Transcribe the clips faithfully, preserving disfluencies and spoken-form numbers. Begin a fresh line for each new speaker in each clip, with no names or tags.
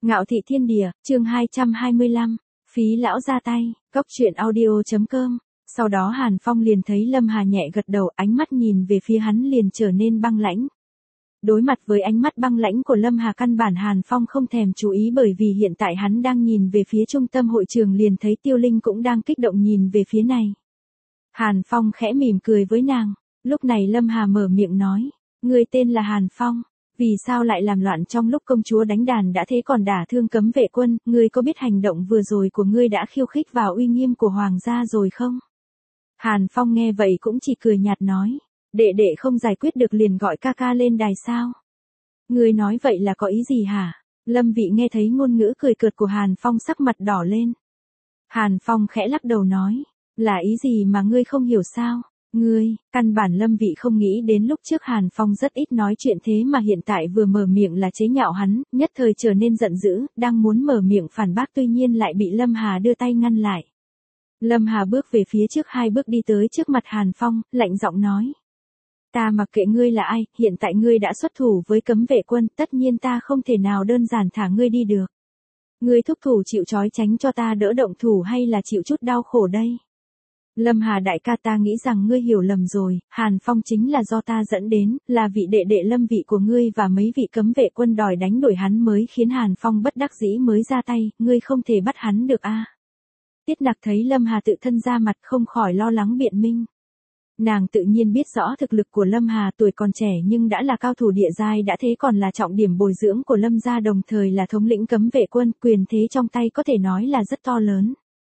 Ngạo thị thiên địa, chương hai trăm hai mươi lăm, phí lão ra tay, cốc truyện audio.com. Sau đó Hàn Phong liền thấy Lâm Hà nhẹ gật đầu, ánh mắt nhìn về phía hắn liền trở nên băng lãnh. Đối mặt với ánh mắt băng lãnh của Lâm Hà, căn bản Hàn Phong không thèm chú ý, bởi vì hiện tại hắn đang nhìn về phía trung tâm hội trường, liền thấy Tiêu Linh cũng đang kích động nhìn về phía này. Hàn Phong khẽ mỉm cười với nàng, lúc này Lâm Hà mở miệng nói, ngươi tên là Hàn Phong, vì sao lại làm loạn trong lúc công chúa đánh đàn, đã thế còn đả thương cấm vệ quân, ngươi có biết hành động vừa rồi của ngươi đã khiêu khích vào uy nghiêm của hoàng gia rồi không? Hàn Phong nghe vậy cũng chỉ cười nhạt nói, đệ đệ không giải quyết được liền gọi ca ca lên đài sao? Ngươi nói vậy là có ý gì hả? Lâm Vị nghe thấy ngôn ngữ cười cợt của Hàn Phong sắc mặt đỏ lên. Hàn Phong khẽ lắc đầu nói, là ý gì mà ngươi không hiểu sao? Ngươi, căn bản Lâm Vị không nghĩ đến lúc trước Hàn Phong rất ít nói chuyện, thế mà hiện tại vừa mở miệng là chế nhạo hắn, nhất thời trở nên giận dữ, đang muốn mở miệng phản bác, tuy nhiên lại bị Lâm Hà đưa tay ngăn lại. Lâm Hà bước về phía trước hai bước đi tới trước mặt Hàn Phong, lạnh giọng nói. Ta mặc kệ ngươi là ai, hiện tại ngươi đã xuất thủ với cấm vệ quân, tất nhiên ta không thể nào đơn giản thả ngươi đi được. Ngươi thúc thủ chịu trói tránh cho ta đỡ động thủ, hay là chịu chút đau khổ đây? Lâm Hà đại ca, ta nghĩ rằng ngươi hiểu lầm rồi, Hàn Phong chính là do ta dẫn đến, là vị đệ đệ Lâm Vị của ngươi và mấy vị cấm vệ quân đòi đánh đuổi hắn mới khiến Hàn Phong bất đắc dĩ mới ra tay, ngươi không thể bắt hắn được a. À. Tiết Nặc thấy Lâm Hà tự thân ra mặt không khỏi lo lắng biện minh. Nàng tự nhiên biết rõ thực lực của Lâm Hà, tuổi còn trẻ nhưng đã là cao thủ địa giai, đã thế còn là trọng điểm bồi dưỡng của Lâm gia, đồng thời là thống lĩnh cấm vệ quân, quyền thế trong tay có thể nói là rất to lớn.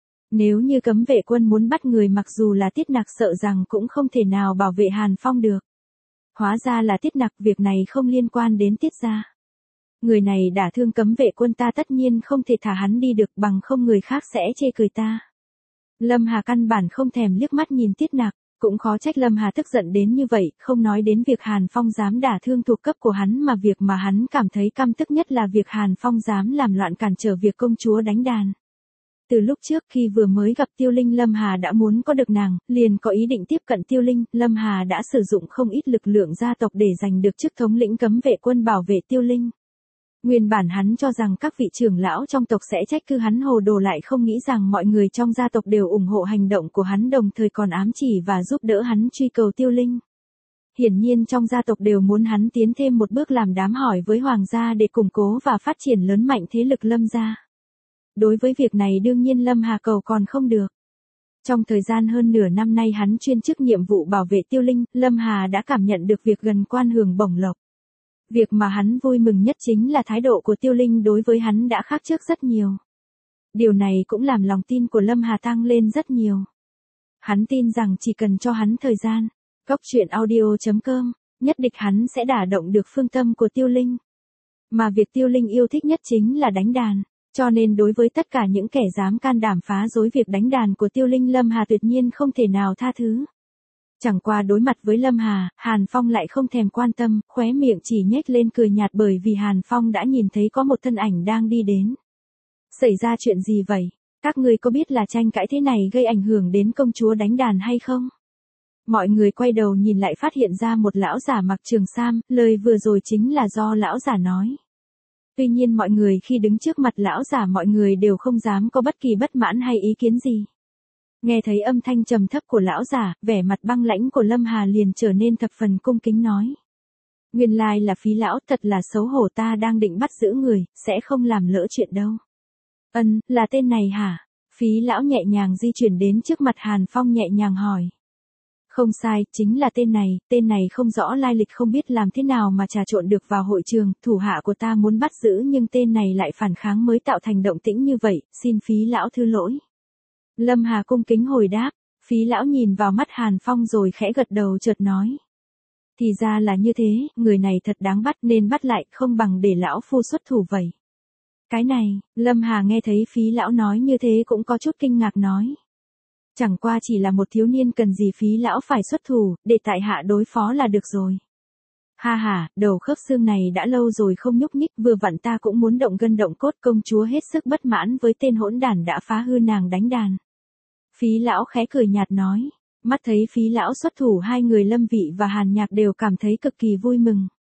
Nếu như cấm vệ quân muốn bắt người, mặc dù là Tiết Nặc sợ rằng cũng không thể nào bảo vệ Hàn Phong được. Hóa ra là Tiết Nặc, việc này không liên quan đến Tiết gia. Người này đả thương cấm vệ quân, ta tất nhiên không thể thả hắn đi được, bằng không người khác sẽ chê cười ta. Lâm Hà căn bản không thèm liếc mắt nhìn Tiết Nặc, cũng khó trách Lâm Hà tức giận đến như vậy, không nói đến việc Hàn Phong dám đả thương thuộc cấp của hắn, mà việc mà hắn cảm thấy căm tức nhất là việc Hàn Phong dám làm loạn cản trở việc công chúa đánh đàn. Từ lúc trước khi vừa mới gặp Tiêu Linh, Lâm Hà đã muốn có được nàng, liền có ý định tiếp cận Tiêu Linh, Lâm Hà đã sử dụng không ít lực lượng gia tộc để giành được chức thống lĩnh cấm vệ quân bảo vệ Tiêu Linh. Nguyên bản hắn cho rằng các vị trưởng lão trong tộc sẽ trách cứ hắn hồ đồ, lại không nghĩ rằng mọi người trong gia tộc đều ủng hộ hành động của hắn, đồng thời còn ám chỉ và giúp đỡ hắn truy cầu Tiêu Linh. Hiển nhiên trong gia tộc đều muốn hắn tiến thêm một bước làm đám hỏi với hoàng gia để củng cố và phát triển lớn mạnh thế lực Lâm gia. Đối với việc này đương nhiên Lâm Hà cầu còn không được. Trong thời gian hơn nửa năm nay hắn chuyên chức nhiệm vụ bảo vệ Tiêu Linh, Lâm Hà đã cảm nhận được việc gần quan hưởng bổng lộc. Việc mà hắn vui mừng nhất chính là thái độ của Tiêu Linh đối với hắn đã khác trước rất nhiều. Điều này cũng làm lòng tin của Lâm Hà tăng lên rất nhiều. Hắn tin rằng chỉ cần cho hắn thời gian, cốc truyện audio.com, nhất định hắn sẽ đả động được phương tâm của Tiêu Linh. Mà việc Tiêu Linh yêu thích nhất chính là đánh đàn, cho nên đối với tất cả những kẻ dám can đảm phá rối việc đánh đàn của Tiêu Linh, Lâm Hà tuyệt nhiên không thể nào tha thứ. Chẳng qua đối mặt với Lâm Hà, Hàn Phong lại không thèm quan tâm, khóe miệng chỉ nhếch lên cười nhạt, bởi vì Hàn Phong đã nhìn thấy có một thân ảnh đang đi đến. Xảy ra chuyện gì vậy? Các ngươi có biết là tranh cãi thế này gây ảnh hưởng đến công chúa đánh đàn hay không? Mọi người quay đầu nhìn lại phát hiện ra một lão giả mặc trường sam, lời vừa rồi chính là do lão giả nói. Tuy nhiên mọi người khi đứng trước mặt lão giả, mọi người đều không dám có bất kỳ bất mãn hay ý kiến gì. Nghe thấy âm thanh trầm thấp của lão giả, vẻ mặt băng lãnh của Lâm Hà liền trở nên thập phần cung kính nói. Nguyên lai là Phí lão, thật là xấu hổ, ta đang định bắt giữ người, sẽ không làm lỡ chuyện đâu. Ân, là tên này hả? Phí lão nhẹ nhàng di chuyển đến trước mặt Hàn Phong nhẹ nhàng hỏi. Không sai, chính là tên này, tên này không rõ lai lịch, không biết làm thế nào mà trà trộn được vào hội trường, thủ hạ của ta muốn bắt giữ nhưng tên này lại phản kháng mới tạo thành động tĩnh như vậy, xin Phí lão thứ lỗi. Lâm Hà cung kính hồi đáp, Phí lão nhìn vào mắt Hàn Phong rồi khẽ gật đầu, chợt nói. Thì ra là như thế, người này thật đáng bắt, nên bắt lại, không bằng để lão phu xuất thủ vậy. Cái này, Lâm Hà nghe thấy Phí lão nói như thế cũng có chút kinh ngạc nói. Chẳng qua chỉ là một thiếu niên, cần gì Phí lão phải xuất thủ, để tại hạ đối phó là được rồi. Ha ha, đầu khớp xương này đã lâu rồi không nhúc nhích, vừa vặn ta cũng muốn động gân động cốt, công chúa hết sức bất mãn với tên hỗn đản đã phá hư nàng đánh đàn. Phí lão khẽ cười nhạt nói, mắt thấy Phí lão xuất thủ, hai người Lâm Vị và Hàn Nhạc đều cảm thấy cực kỳ vui mừng.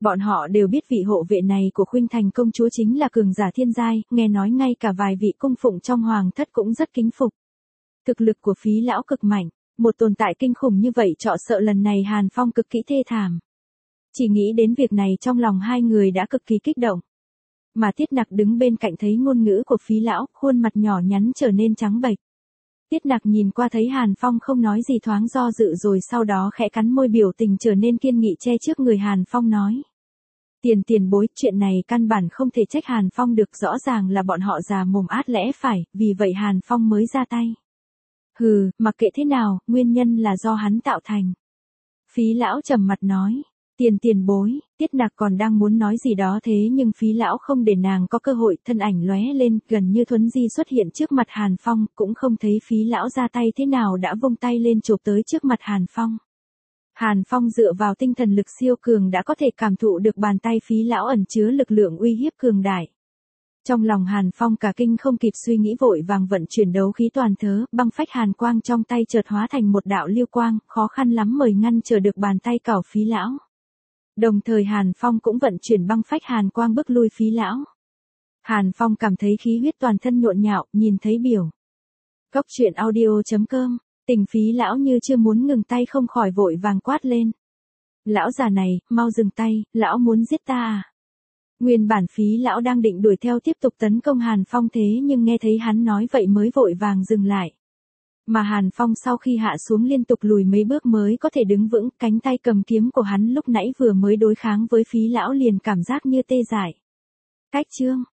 Bọn họ đều biết vị hộ vệ này của Khuynh Thành công chúa chính là cường giả thiên giai, nghe nói ngay cả vài vị cung phụng trong hoàng thất cũng rất kính phục. Thực lực của Phí lão cực mạnh, một tồn tại kinh khủng như vậy trọ sợ lần này Hàn Phong cực kỳ thê thảm. Chỉ nghĩ đến việc này trong lòng hai người đã cực kỳ kích động. Mà Tiết Nặc đứng bên cạnh thấy ngôn ngữ của Phí lão, khuôn mặt nhỏ nhắn trở nên trắng bệch. Tiết Nặc nhìn qua thấy Hàn Phong không nói gì thoáng do dự rồi sau đó khẽ cắn môi biểu tình trở nên kiên nghị che trước người Hàn Phong nói. Tiền tiền bối, chuyện này căn bản không thể trách Hàn Phong được, rõ ràng là bọn họ già mồm át lẽ phải, vì vậy Hàn Phong mới ra tay. Hừ, mặc kệ thế nào, nguyên nhân là do hắn tạo thành. Phí lão trầm mặt nói. Tiền tiền bối, Tiết Nặc còn đang muốn nói gì đó thế nhưng Phí lão không để nàng có cơ hội, thân ảnh lóe lên, gần như thuấn di xuất hiện trước mặt Hàn Phong, cũng không thấy Phí lão ra tay thế nào đã vung tay lên chộp tới trước mặt Hàn Phong. Hàn Phong dựa vào tinh thần lực siêu cường đã có thể cảm thụ được bàn tay Phí lão ẩn chứa lực lượng uy hiếp cường đại. Trong lòng Hàn Phong cả kinh không kịp suy nghĩ vội vàng vận chuyển đấu khí toàn thớ, băng phách hàn quang trong tay chợt hóa thành một đạo lưu quang, khó khăn lắm mới ngăn trở được bàn tay cào Phí lão. Đồng thời Hàn Phong cũng vận chuyển băng phách hàn quang bức lui Phí lão. Hàn Phong cảm thấy khí huyết toàn thân nhộn nhạo, nhìn thấy biểu. Góc truyện audio chấm com, tình Phí lão như chưa muốn ngừng tay không khỏi vội vàng quát lên. Lão già này, mau dừng tay, lão muốn giết ta à? Nguyên bản Phí lão đang định đuổi theo tiếp tục tấn công Hàn Phong thế nhưng nghe thấy hắn nói vậy mới vội vàng dừng lại. Mà Hàn Phong sau khi hạ xuống liên tục lùi mấy bước mới có thể đứng vững, cánh tay cầm kiếm của hắn lúc nãy vừa mới đối kháng với Phí lão liền cảm giác như tê dại. Cách chương